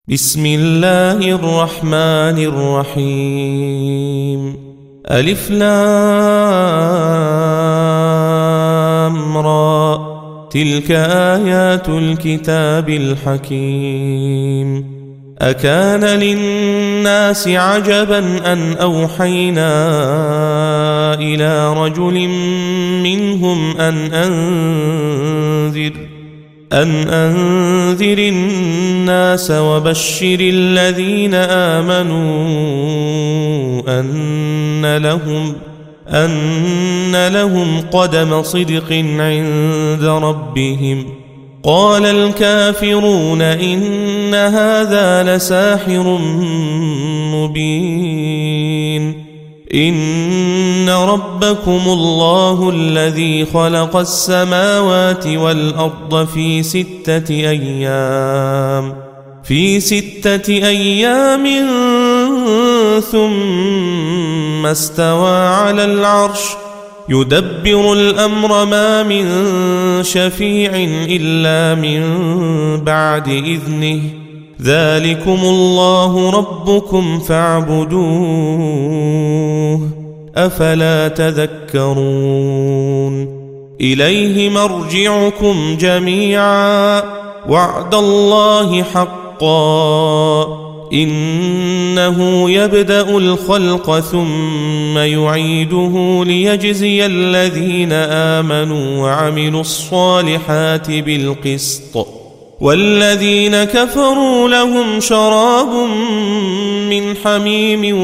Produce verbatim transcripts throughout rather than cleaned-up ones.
بسم الله الرحمن الرحيم. ألف لام را، تلك آيات الكتاب الحكيم. أكان للناس عجبا أن أوحينا إلى رجل منهم أن أنذر أن أنذر الناس وبشر الذين آمنوا أن لهم أن لهم قدم صدق عند ربهم. قال الكافرون إن هذا لساحر مبين. إن ربكم الله الذي خلق السماوات والأرض في ستة أيام في ستة أيام ثم استوى على العرش يدبر الأمر ما من شفيع إلا من بعد إذنه. ذلكم الله ربكم فاعبدوه أفلا تذكرون. إليه مرجعكم جميعا وعد الله حقا إنه يبدأ الخلق ثم يعيده ليجزي الذين آمنوا وعملوا الصالحات بالقسط. والذين كفروا لهم شراب من حميم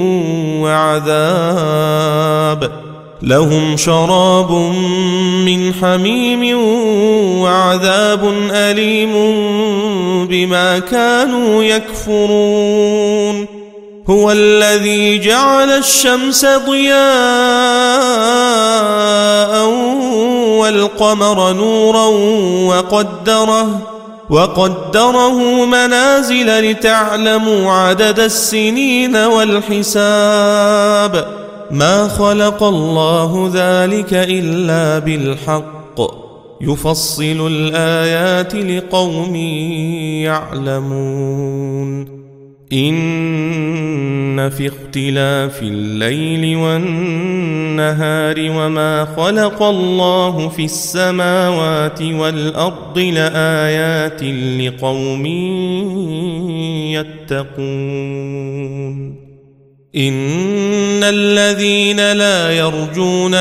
وعذاب لهم شراب من حميم وعذاب أليم بما كانوا يكفرون. هو الذي جعل الشمس ضياء والقمر نورا وقدره وقدره منازل لتعلموا عدد السنين والحساب. ما خلق الله ذلك إلا بالحق يفصل الآيات لقوم يعلمون. إن في اختلاف الليل والنهار وما خلق الله في السماوات والأرض لآيات لقوم يتقون. إن الذين لا يرجون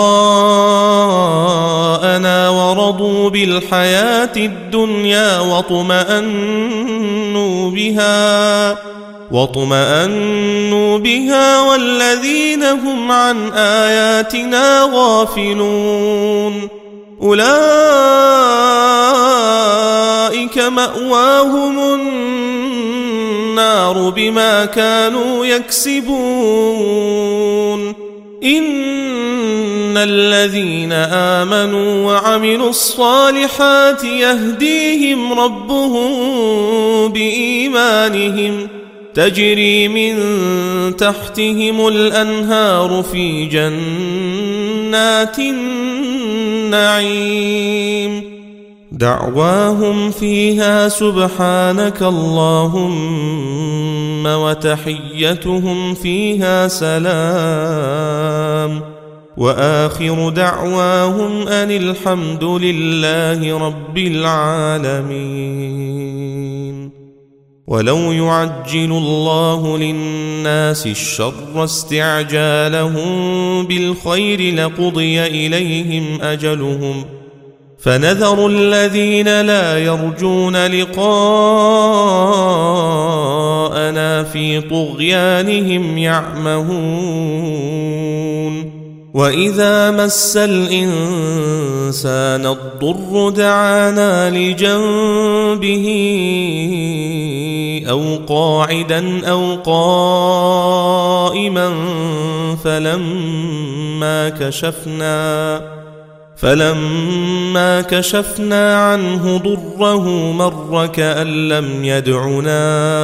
لقاءنا ورضوا بالحياة الدنيا واطمأنوا بها واطمأنوا بها والذين هم عن آياتنا غافلون أولئك مأواهم النار بما كانوا يكسبون. إن الذين آمنوا وعملوا الصالحات يهديهم ربهم بإيمانهم تجري من تحتهم الأنهار في جنات النعيم. دعواهم فيها سبحانك اللهم وتحيتهم فيها سلام وآخر دعواهم أن الحمد لله رب العالمين. ولو يعجل الله للناس الشر استعجالهم بالخير لقضي إليهم أجلهم فنذر الذين لا يرجون لقاءنا في طغيانهم يعمهون. وإذا مس الإنسان الضر دعانا لجنبه أو قاعدا أو قائما فلما كشفنا فلما كشفنا عنه ضره مر كأن لم يدعنا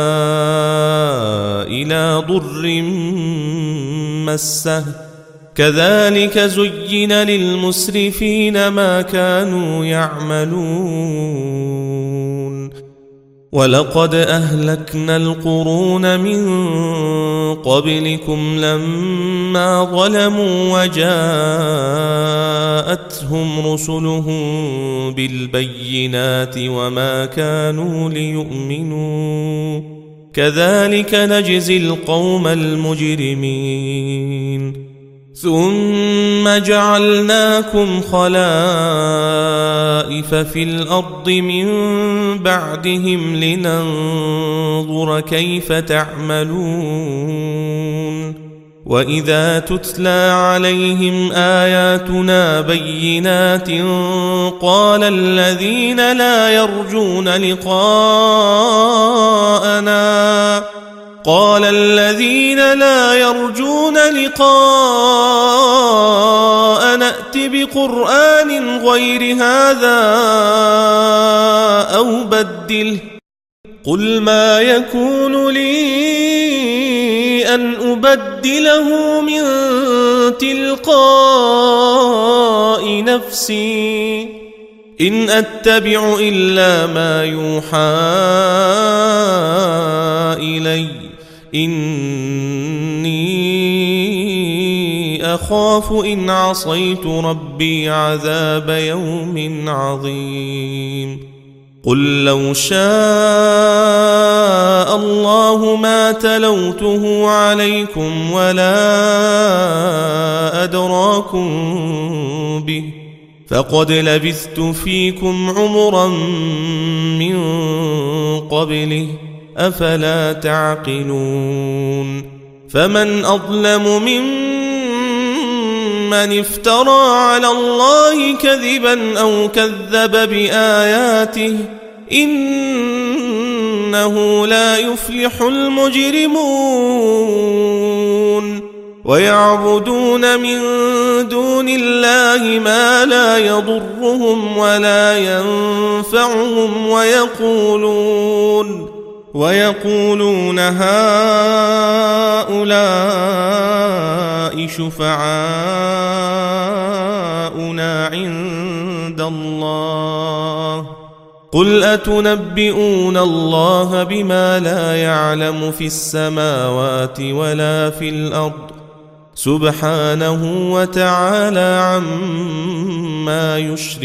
إلى ضر مسه كذلك زين للمسرفين ما كانوا يعملون ولقد أهلكنا القرون من قبلكم لما ظلموا وجاءتهم رسلهم بالبينات وما كانوا ليؤمنوا كذلك نجزي القوم المجرمين ثم جعلناكم خلائف في الأرض من بعدهم لننظر كيف تعملون وإذا تتلى عليهم آياتنا بينات قال الذين لا يرجون لقاءنا قال الذين لا يرجون لقاء نأت بقرآن غير هذا أو بدله قل ما يكون لي أن أبدله من تلقاء نفسي إن أتبع إلا ما يوحى إلي إني أخاف إن عصيت ربي عذاب يوم عظيم قل لو شاء الله ما تلوته عليكم ولا أدراكم به فقد لبثت فيكم عمرا من قبله أفلا تعقلون فمن أظلم ممن افترى على الله كذبا أو كذب بآياته إنه لا يفلح المجرمون ويعبدون من دون الله ما لا يضرهم ولا ينفعهم ويقولون ويقولون هؤلاء شفعاؤنا عند الله قل أتنبئون الله بما لا يعلم في السماوات ولا في الأرض سبحانه وتعالى عما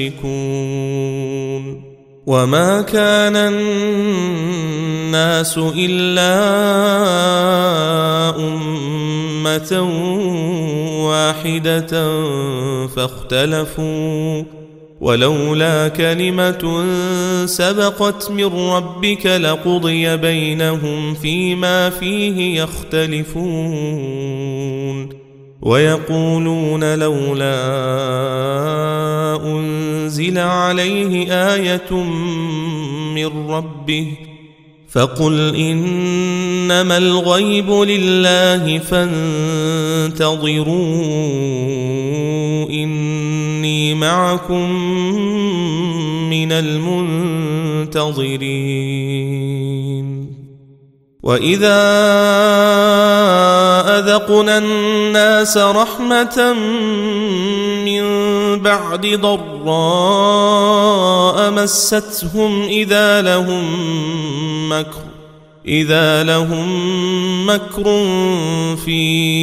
يشركون وما كان الناس إلا أمة واحدة فاختلفوا ولولا كلمة سبقت من ربك لقضي بينهم فيما فيه يختلفون ويقولون لولا أنزل عليه آية من ربه فقل إنما الغيب لله فانتظروا إني معكم من المنتظرين وإذا أذقنا الناس رحمة من بعد ضراء مستهم إذا لهم مكر إذا لهم مكر في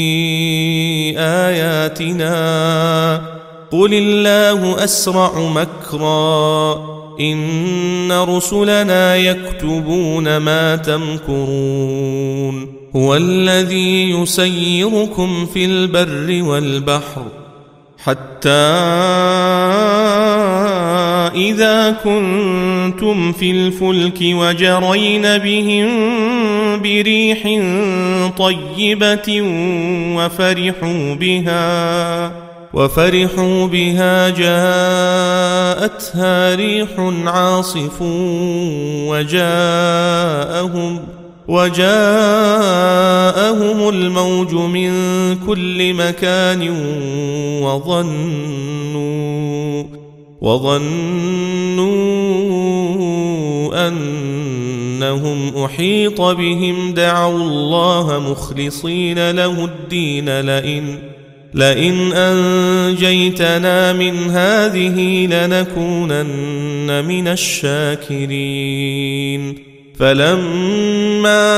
آياتنا قل الله أسرع مكرا إن رسلنا يكتبون ما تمكرون هو الذي يسيركم في البر والبحر حتى إذا كنتم في الفلك وجرين بهم بريح طيبة وفرحوا بها وفرحوا بها جاءتها ريح عاصف وجاءهم وجاءهم الموج من كل مكان وظنوا وظنوا أنهم أحيط بهم دعوا الله مخلصين له الدين لئن لئن أنجيتنا من هذه لنكونن من الشاكرين فلما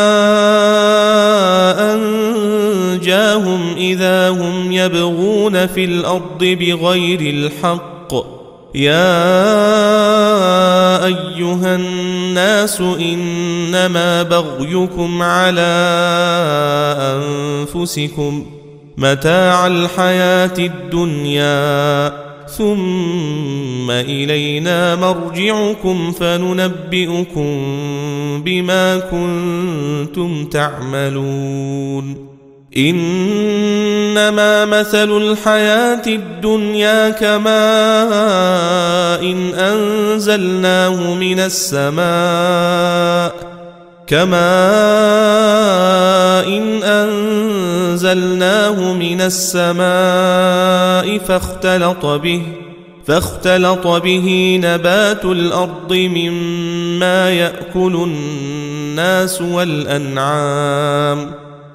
أنجاهم إذا هم يبغون في الأرض بغير الحق يا أيها الناس إنما بغيكم على أنفسكم متاع الحياة الدنيا ثم إلينا مرجعكم فننبئكم بما كنتم تعملون إنما مثل الحياة الدنيا كماء إن أنزلناه من السماء كماء إن أنزلناه من السماء فاختلط به فاختلط به نبات الأرض مما يأكل الناس والأنعام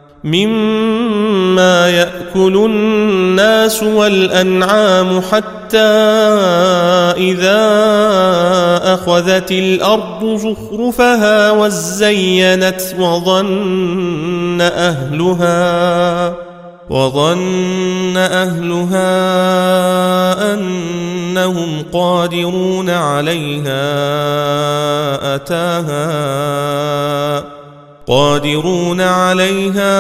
مما يأكل الناس والأنعام حتى إذا أخذت الأرض زخرفها وزينت وظن أهلها وظن أهلها أنهم قادرون عليها أتاها قادرون عليها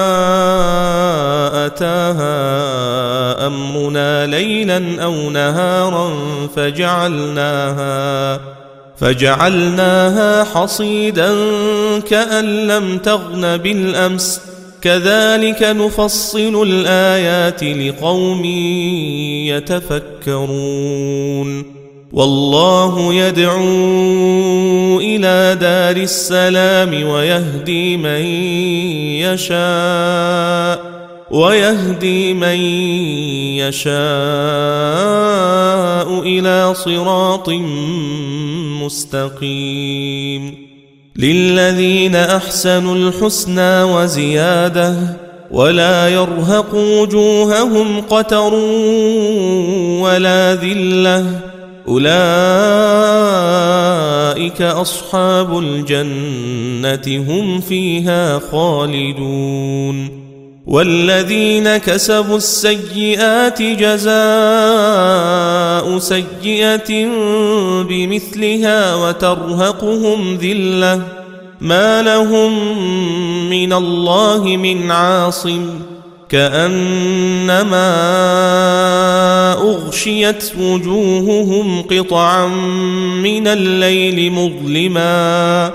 أتاها أمرنا ليلا أو نهارا فجعلناها فجعلناها حصيدا كأن لم تغن بالأمس كذلك نفصل الآيات لقوم يتفكرون والله يدعو إلى دار السلام ويهدي من يشاء ويهدي من يشاء إلى صراط مستقيم للذين أحسنوا الحسنى وزيادة ولا يرهق وجوههم قتر ولا ذلة أولئك أصحاب الجنة هم فيها خالدون والذين كسبوا السيئات جزاء سيئة بمثلها وترهقهم ذلة ما لهم من الله من عاصم كأنما أغشيت وجوههم قطعا من الليل مظلما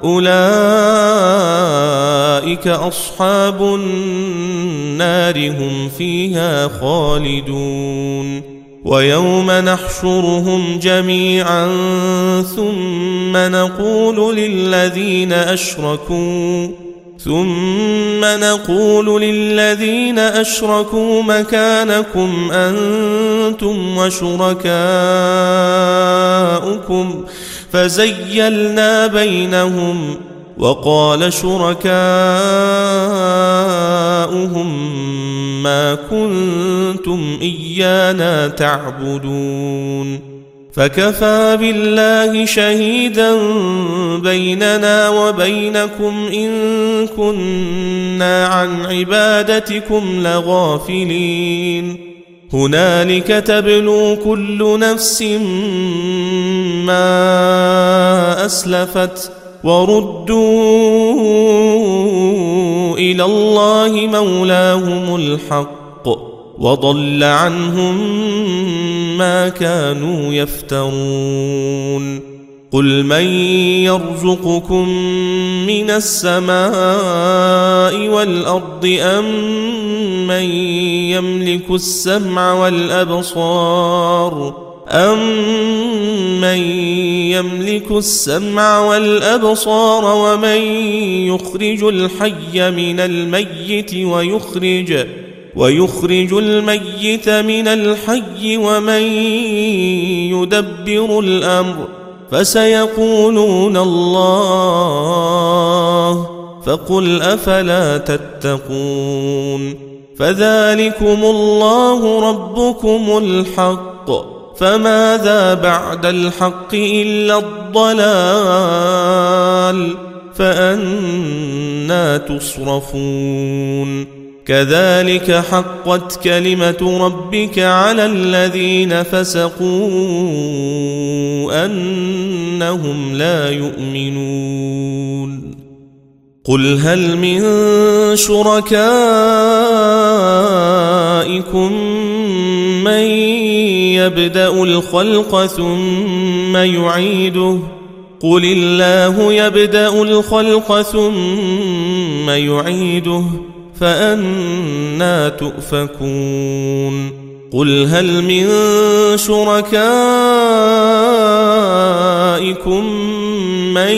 أولئك أصحاب النار هم فيها خالدون ويوم نحشرهم جميعا ثم نقول للذين أشركوا ثم نقول للذين أشركوا مكانكم أنتم وشركاؤكم فزيلنا بينهم وقال شركاؤهم ما كنتم إيانا تعبدون فكفى بالله شهيدا بيننا وبينكم إن كنا عن عبادتكم لغافلين هنالك تبلو كل نفس ما أسلفت وردوا إلى الله مولاهم الحق وضل عنهم ما كانوا يفترون قل من يرزقكم من السماء والأرض أم من يملك السمع والأبصار أَمَّن يَمْلِكُ السَّمْعَ وَالْأَبْصَارَ وَمَن يُخْرِجُ الْحَيَّ مِنَ الْمَيِّتِ وَيُخْرِجُ وَيُخْرِجُ الْمَيِّتَ مِنَ الْحَيِّ وَمَن يُدَبِّرُ الْأَمْرَ فَسَيَقُولُونَ اللَّهُ فَقُلْ أَفَلَا تَتَّقُونَ فَذَلِكُمُ اللَّهُ رَبُّكُمُ الْحَقُّ فماذا بعد الحق إلا الضلال فأنى تصرفون كذلك حقت كلمة ربك على الذين فسقوا أنهم لا يؤمنون قل هل من شركائكم من يبدأ الخلق ثم يعيده قل الله يبدأ الخلق ثم يعيده فأنى تؤفكون قل هل من شركائكم من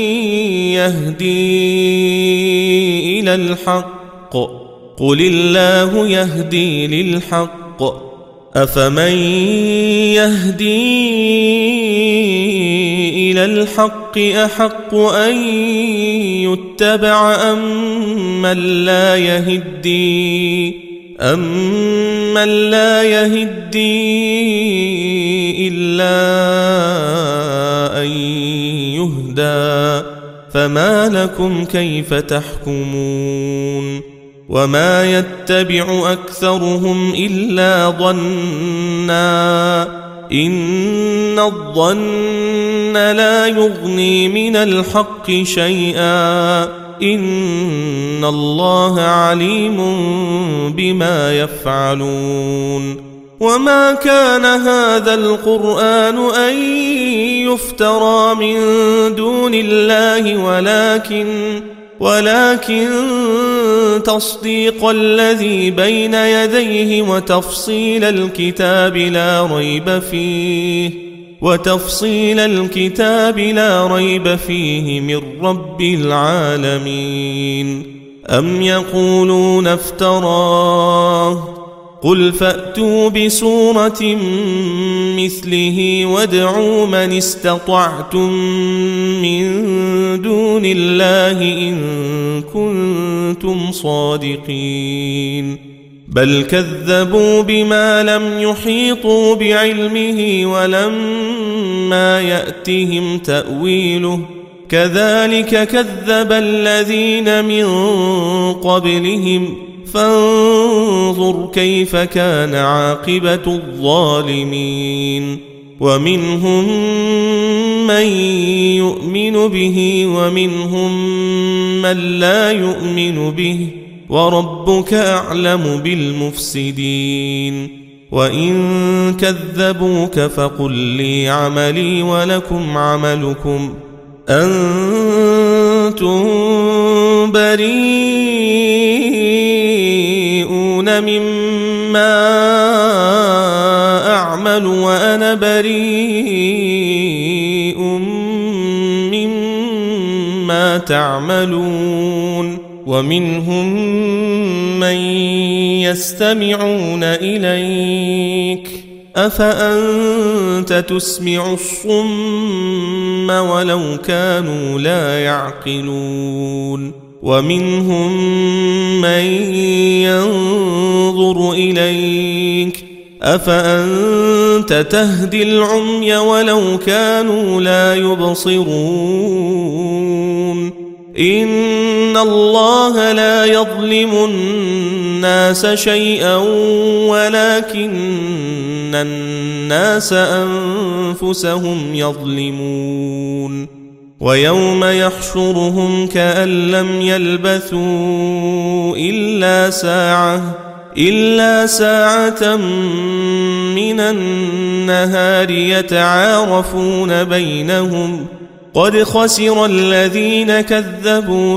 يهدي إلى الحق قل الله يهدي للحق أفمن يهدي إلى الحق أحق أن يتبع أم من لا يهدي أم من لا يهدي إلا أن يهدى فما لكم كيف تحكمون وما يتبع أكثرهم إلا ظنا إن الظن لا يغني من الحق شيئا إن الله عليم بما يفعلون وما كان هذا القرآن أن يفترى من دون الله ولكن ولكن تصديق الذي بين يديه وتفصيل الكتاب لا ريب فيه وتفصيل الكتاب لا ريب فيه من رب العالمين أم يقولون افتراه قل فأتوا بسورة مثله وادعوا من استطعتم من دون الله إن كنتم صادقين بل كذبوا بما لم يحيطوا بعلمه ولما يأتهم تأويله كذلك كذب الذين من قبلهم فانظر كيف كان عاقبة الظالمين ومنهم من يؤمن به ومنهم من لا يؤمن به وربك أعلم بالمفسدين وإن كذبوك فقل لي عملي ولكم عملكم أنتم بريئون مما أعمل وأنا بريء مما تعملون ومنهم من يستمعون إليك أفأنت تسمع الصم ولو كانوا لا يعقلون ومنهم من ينظر إليك أفأنت تهدي العمي ولو كانوا لا يبصرون إن الله لا يظلم الناس شيئا ولكن الناس أنفسهم يظلمون ويوم يحشرهم كأن لم يلبثوا إلا ساعة إلا ساعة من النهار يتعارفون بينهم قد خسر الذين كذبوا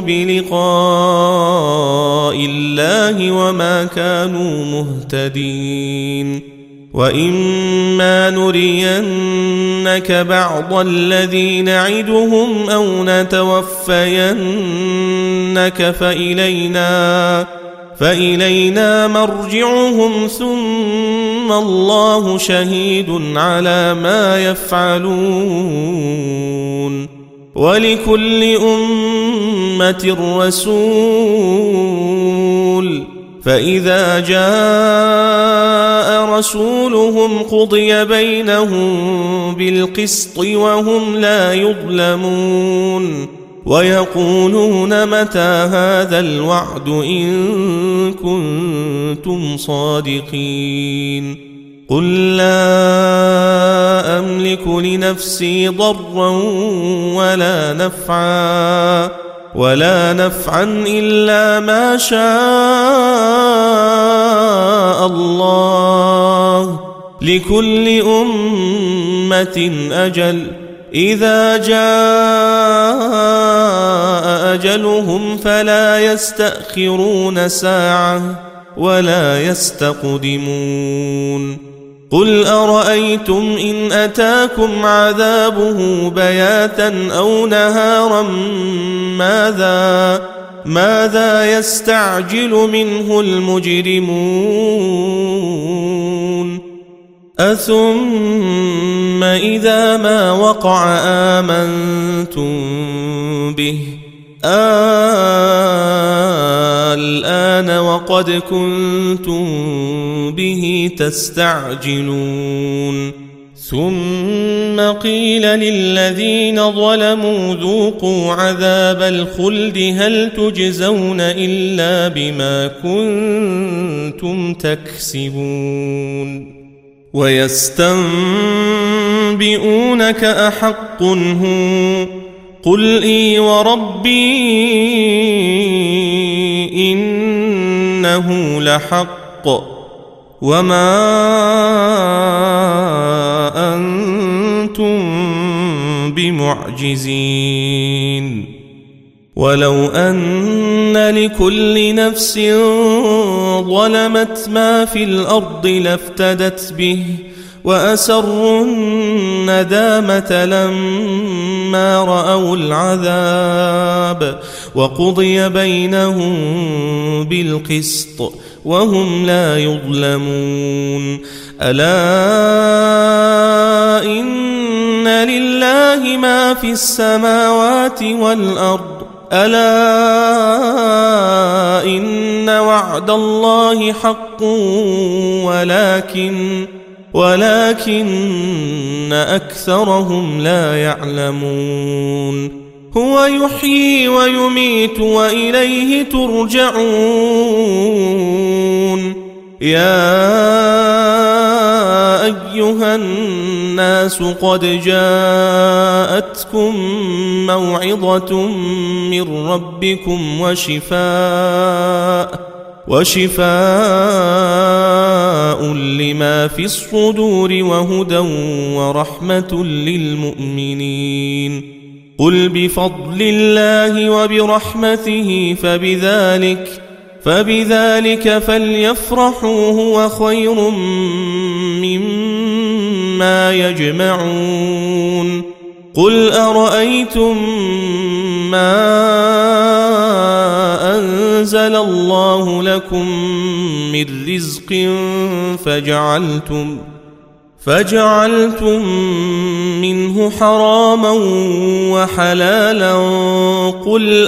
بلقاء الله وما كانوا مهتدين وإما نرينك بعض الذي نعدهم أو نتوفينك فإلينا فإلينا مرجعهم ثم الله شهيد على ما يفعلون ولكل أمة رسول فإذا جاء رسولهم قضي بينهم بالقسط وهم لا يظلمون ويقولون متى هذا الوعد إن كنتم صادقين قل لا أملك لنفسي ضرا ولا نفعا ولا نفعا إلا ما شاء الله لكل أمة أجل إذا جاء أجلهم فلا يستأخرون ساعة ولا يستقدمون قل أرأيتم إن أتاكم عذابه بياتا أو نهارا ماذا ماذا يستعجل منه المجرمون أثم إذا ما وقع آمنتم به الآن وقد كنتم به تستعجلون ثم قيل للذين ظلموا ذوقوا عذاب الخلد هل تجزون إلا بما كنتم تكسبون ويستنبئونك أحق هو قل إي وربي إنه لحق وما أنتم بمعجزين ولو أن لكل نفس ظلمت ما في الأرض لافتدت به وأسروا الندامة لما رأوا العذاب وقضي بينهم بالقسط وهم لا يظلمون ألا إن لله ما في السماوات والأرض ألا إن وعد الله حق ولكن ولكن أكثرهم لا يعلمون هو يحيي ويميت وإليه ترجعون يا أيها الناس قد جاءتكم موعظة من ربكم وشفاء وشفاء لما في الصدور وهدى ورحمة للمؤمنين قل بفضل الله وبرحمته فبذلك فبذلك فليفرحوا هو خير مما يجمعون قل أرأيتم ما أنزل الله لكم من رزق فجعلتم فجعلتم منه حراما وحلالا قل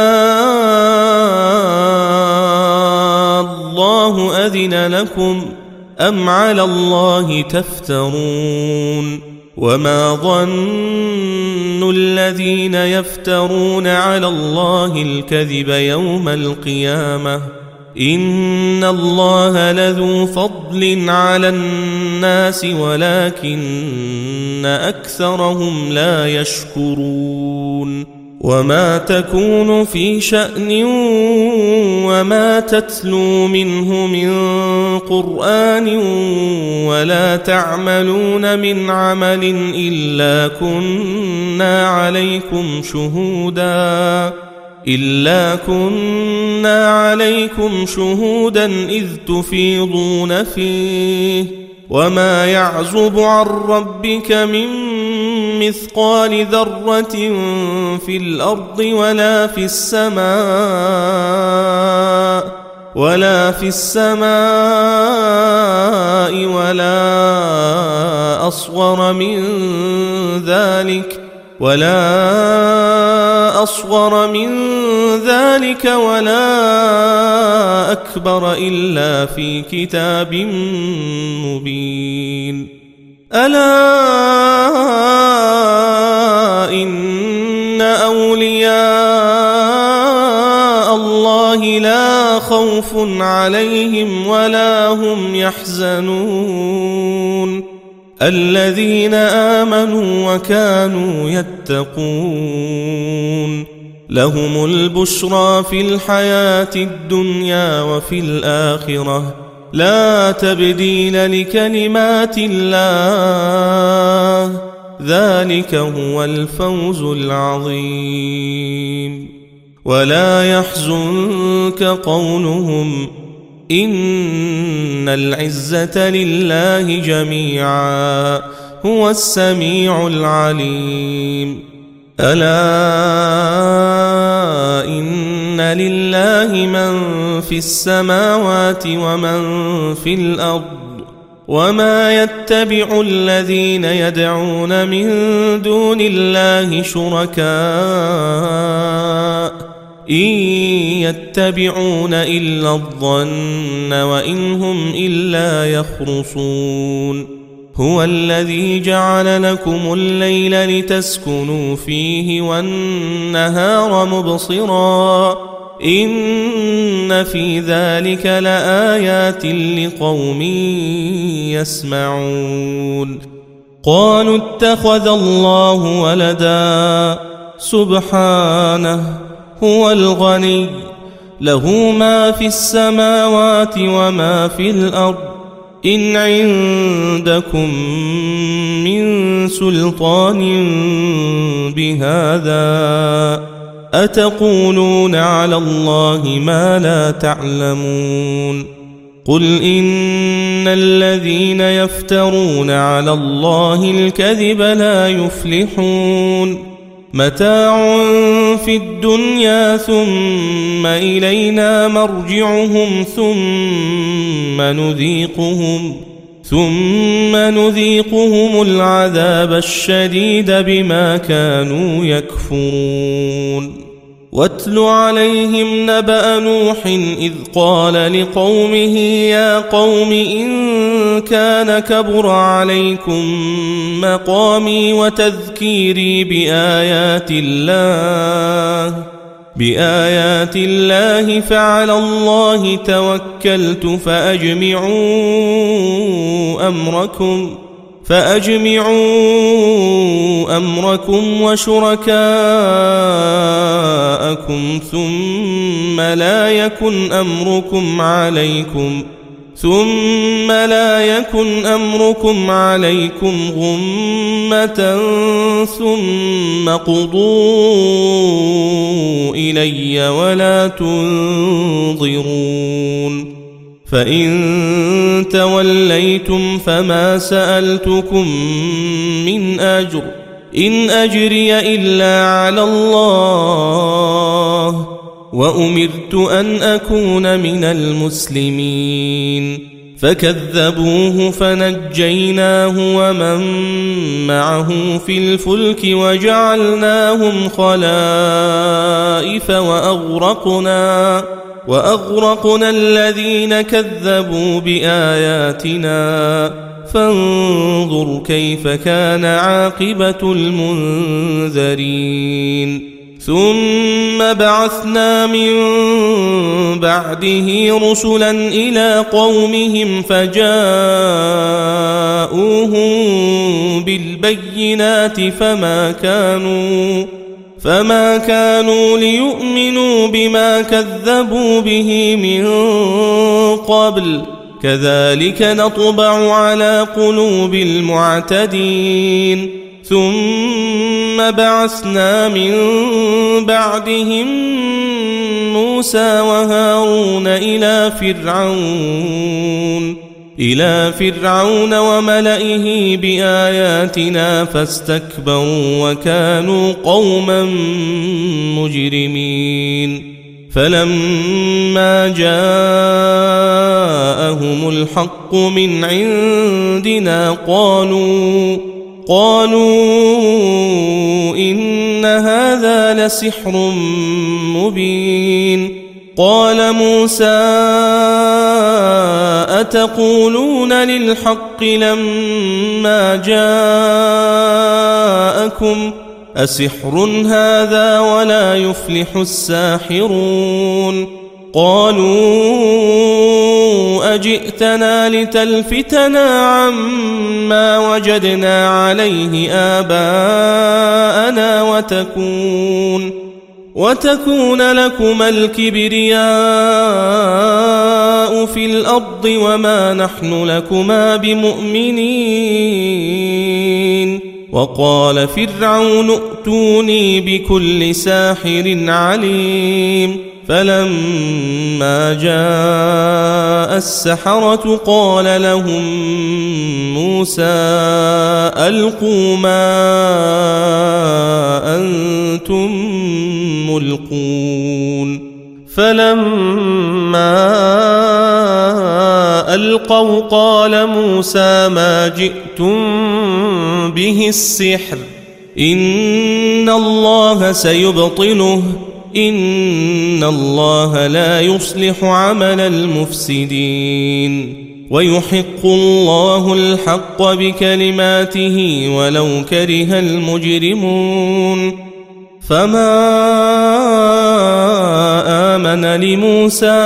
الله أذن لكم أم على الله تفترون وما ظن الذين يفترون على الله الكذب يوم القيامة إن الله لذو فضل على الناس ولكن أكثرهم لا يشكرون وما تكون في شأن وما تتلو منه من قرآن ولا تعملون من عمل إلا كنا عليكم شهودا إلا كنا عليكم شهودا إذ تفيضون فيه وما يعزب عن ربك من مثقال ذرة في الأرض ولا في السماء ولا في السماء ولا أصغر من ذلك ولا أصغر من ذلك ولا أكبر إلا في كتاب مبين. ألا إن أولياء الله لا خوف عليهم ولا هم يحزنون الذين آمنوا وكانوا يتقون لهم البشرى في الحياة الدنيا وفي الآخرة لا تبديل لكلمات الله ذلك هو الفوز العظيم. ولا يحزنك قولهم إن العزة لله جميعا هو السميع العليم. ألا إن لله من في السماوات ومن في الأرض وما يتبع الذين يدعون من دون الله شركاء إن يتبعون إلا الظن وإن هم إلا يخرصون. هو الذي جعل لكم الليل لتسكنوا فيه والنهار مبصرا إن في ذلك لآيات لقوم يسمعون. قالوا اتخذ الله ولدا سبحانه هو الغني له ما في السماوات وما في الأرض إن عندكم من سلطان بهذا أتقولون على الله ما لا تعلمون. قل إن الذين يفترون على الله الكذب لا يفلحون متاع في الدنيا ثم إلينا مرجعهم ثم نذيقهم ثم نذيقهم العذاب الشديد بما كانوا يكفرون. واتل عليهم نبأ نوح إذ قال لقومه يا قوم إن كان كبر عليكم مقامي وتذكيري بآيات الله بآيات الله فعلى الله توكلت فأجمعوا أمركم فأجمعوا أمركم وشركاءكم ثم لا يكن أمركم عليكم ثم لا يكن أمركم عليكم غمة ثم قضوا إلي ولا تنظرون. فإن توليتم فما سألتكم من أجر إن أجري إلا على الله وأمرت أن أكون من المسلمين. فكذبوه فنجيناه ومن معه في الفلك وجعلناهم خلائف وأغرقنا وأغرقنا الذين كذبوا بآياتنا فانظر كيف كان عاقبة المنذرين. ثم بعثنا من بعده رسلا إلى قومهم فجاءوهم بالبينات فما كانوا فما كانوا ليؤمنوا بما كذبوا به من قبل كذلك نطبع على قلوب المعتدين. ثم بعثنا من بعدهم موسى وهارون إلى فرعون إلى فرعون وملئه بآياتنا فاستكبروا وكانوا قوما مجرمين. فلما جاءهم الحق من عندنا قالوا قالوا إن إن هذا لسحر مبين قال موسى أتقولون للحق لما جاءكم أسحر هذا ولا يفلح الساحرون قالوا أجئتنا لتلفتنا عما وجدنا عليه آباءنا وتكون وتكون لكما الكبرياء في الأرض وما نحن لكما بمؤمنين وقال فرعون ائتوني بكل ساحر عليم فلما جاء السحرة قال لهم موسى ألقوا ما أنتم ملقون فلما ألقوا قال موسى ما جئتم به السحر إن الله سيبطله إن الله لا يصلح عمل المفسدين ويحق الله الحق بكلماته ولو كره المجرمون فما آمن لموسى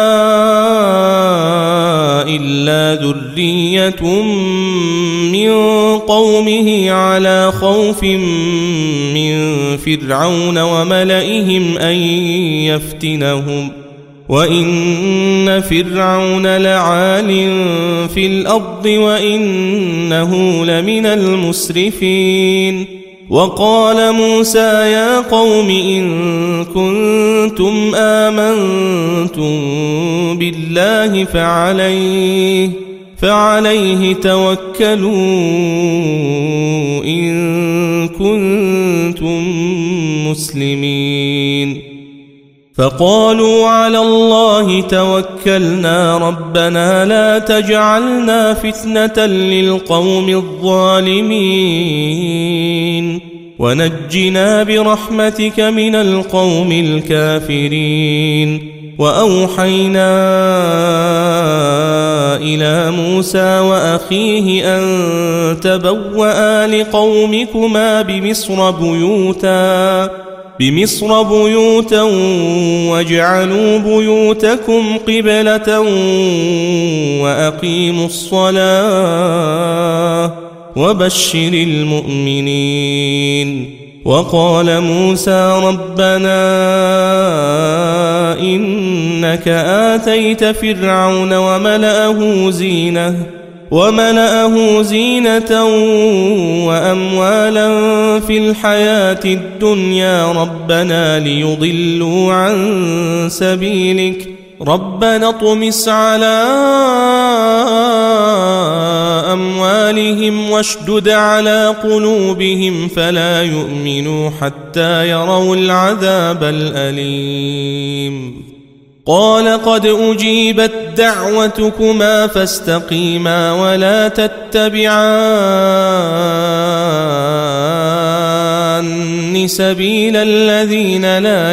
إلا ذرية من قومه على خوف من فرعون وملئهم أن يفتنهم وإن فرعون لعال في الأرض وإنه لمن المسرفين وقال موسى يا قوم إن كنتم آمنتم بالله فعليه فعليه توكلوا إن كنتم مسلمين فقالوا على الله توكلنا ربنا لا تجعلنا فتنة للقوم الظالمين ونجنا برحمتك من القوم الكافرين وأوحينا إلى موسى وأخيه أن تبوأ لقومكما بمصر بيوتا بمصر بيوتا واجعلوا بيوتكم قبلة وأقيموا الصلاة وبشر المؤمنين وقال موسى ربنا إنك آتيت فرعون وملأه زينة وملأه زينة وأموالا في الحياة الدنيا ربنا ليضلوا عن سبيلك ربنا اطمس على أموالهم واشدد على قلوبهم فلا يؤمنوا حتى يروا العذاب الأليم قال قد أجيبت دعوتكما فاستقيما ولا تتبعان سبيل الذين لا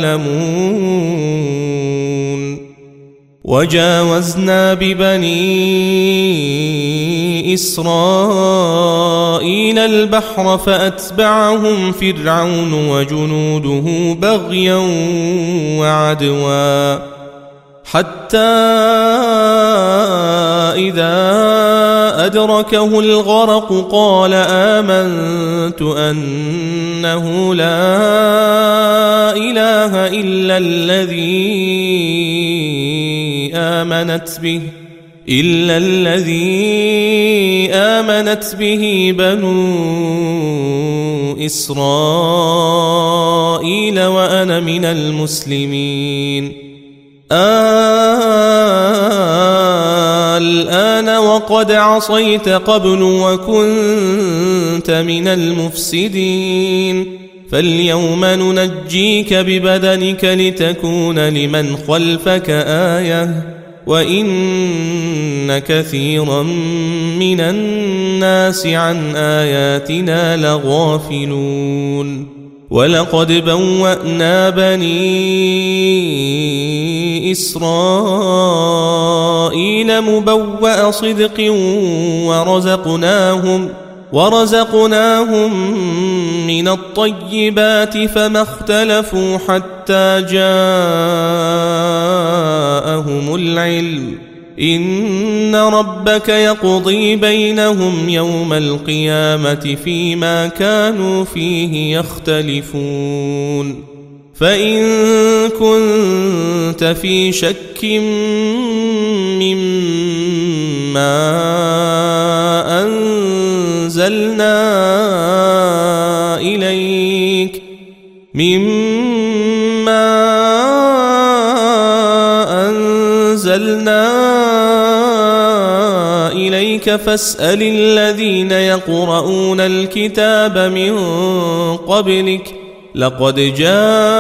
يعلمون وجاوزنا ببني إسرائيل البحر فأتبعهم فرعون وجنوده بغيا وعدوا حتى إذا أدركه الغرق قال آمنت أنه لا إله إلا الذي آمنت به إلا الذي آمنت به بنو إسرائيل وأنا من المسلمين الآن وقد عصيت قبل وكنت من المفسدين فاليوم ننجيك ببدنك لتكون لمن خلفك آية وإن كثيرا من الناس عن آياتنا لغافلون ولقد بوأنا بني إسرائيل مبوأ صدق ورزقناهم ورزقناهم من الطيبات فما اختلفوا حتى جاءهم العلم إن ربك يقضي بينهم يوم القيامة فيما كانوا فيه يختلفون فإن كنت في شك مما أنزلنا إليك مما أنزلنا إليك فاسأل الذين يقرؤون الكتاب من قبلك لقد جاءك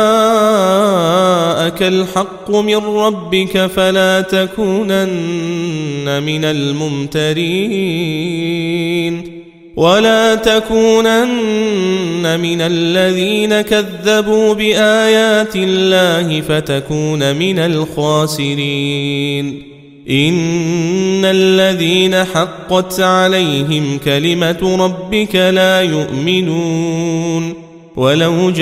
الحق من ربك فلا تكونن من الممترين ولا تكونن من الذين كذبوا بآيات الله فتكون من الخاسرين إن الذين حقت عليهم كلمة ربك لا يؤمنون ولو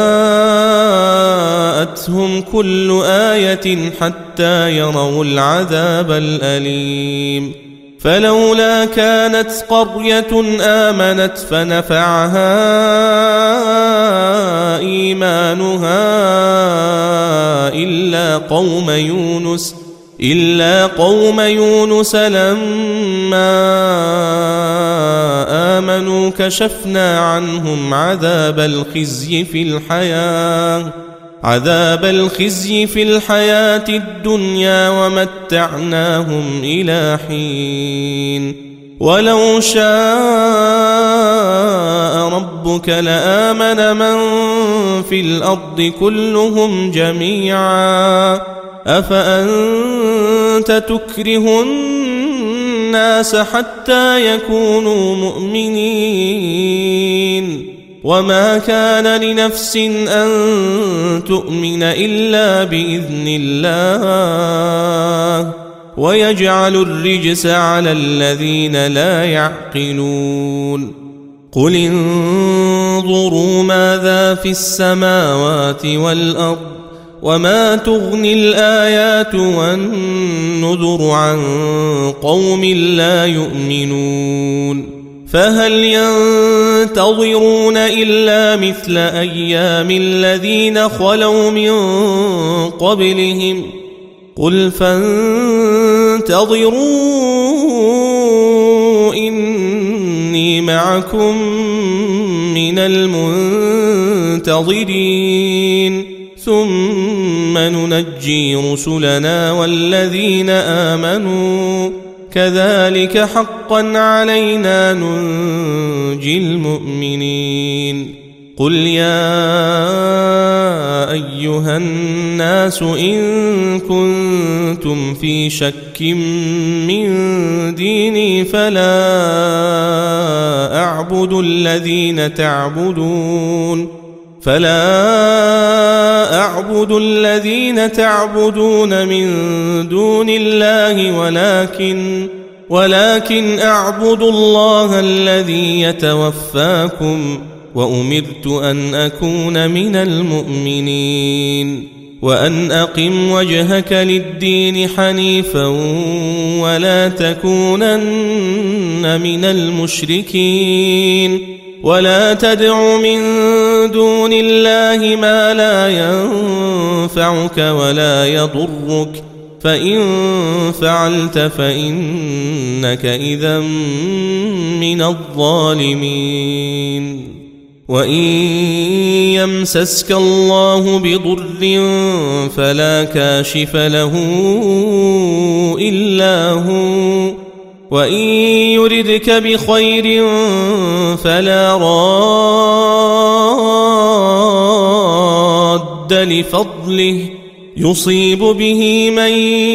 جاءتهم كل آية حتى يروا العذاب الأليم فلولا كانت قرية آمنت فنفعها إيمانها إلا قوم يونس إلا قوم يونس لما آمنوا كشفنا عنهم عذاب الخزي في الحياة عذاب الخزي في الحياة الدنيا ومتعناهم إلى حين ولو شاء ربك لآمن من في الأرض كلهم جميعا أفأنت تكره الناس حتى يكونوا مؤمنين وما كان لنفس أن تؤمن إلا بإذن الله ويجعل الرجس على الذين لا يعقلون قل انظروا ماذا في السماوات والأرض وما تغني الآيات والنذر عن قوم لا يؤمنون فهل ينتظرون إلا مثل أيام الذين خلوا من قبلهم قل فانتظروا إني معكم من المنتظرين ثم ننجي رسلنا والذين آمنوا كذلك حقا علينا ننجي المؤمنين قل يا أيها الناس إن كنتم في شك من ديني فلا أعبد الذين تعبدون فلا أعبد الذين تعبدون من دون الله ولكن ولكن أعبد الله الذي يتوفاكم وأمرت أن أكون من المؤمنين وأن أقم وجهك للدين حنيفا ولا تكونن من المشركين ولا تدع من دون الله ما لا ينفعك ولا يضرك فإن فعلت فإنك إذا من الظالمين وإن يمسسك الله بضر فلا كاشف له إلا هو وإن يردك بخير فلا راد لفضله يصيب به من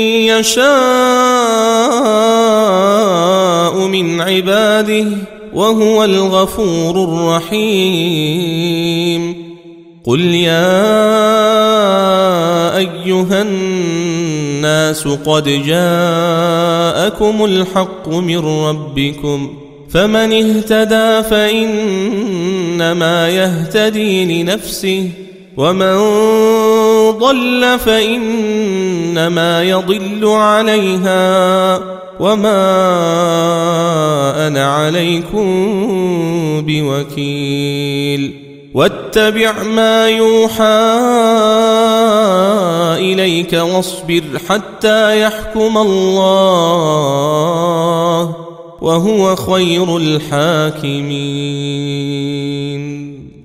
يشاء من عباده وهو الغفور الرحيم قل يا أيها الناس قد جاءكم الحق من ربكم فمن اهتدى فإنما يهتدي لنفسه ومن ضل فإنما يضل عليها وما أنا عليكم بوكيل واتبع ما يوحى إليك واصبر حتى يحكم الله وهو خير الحاكمين.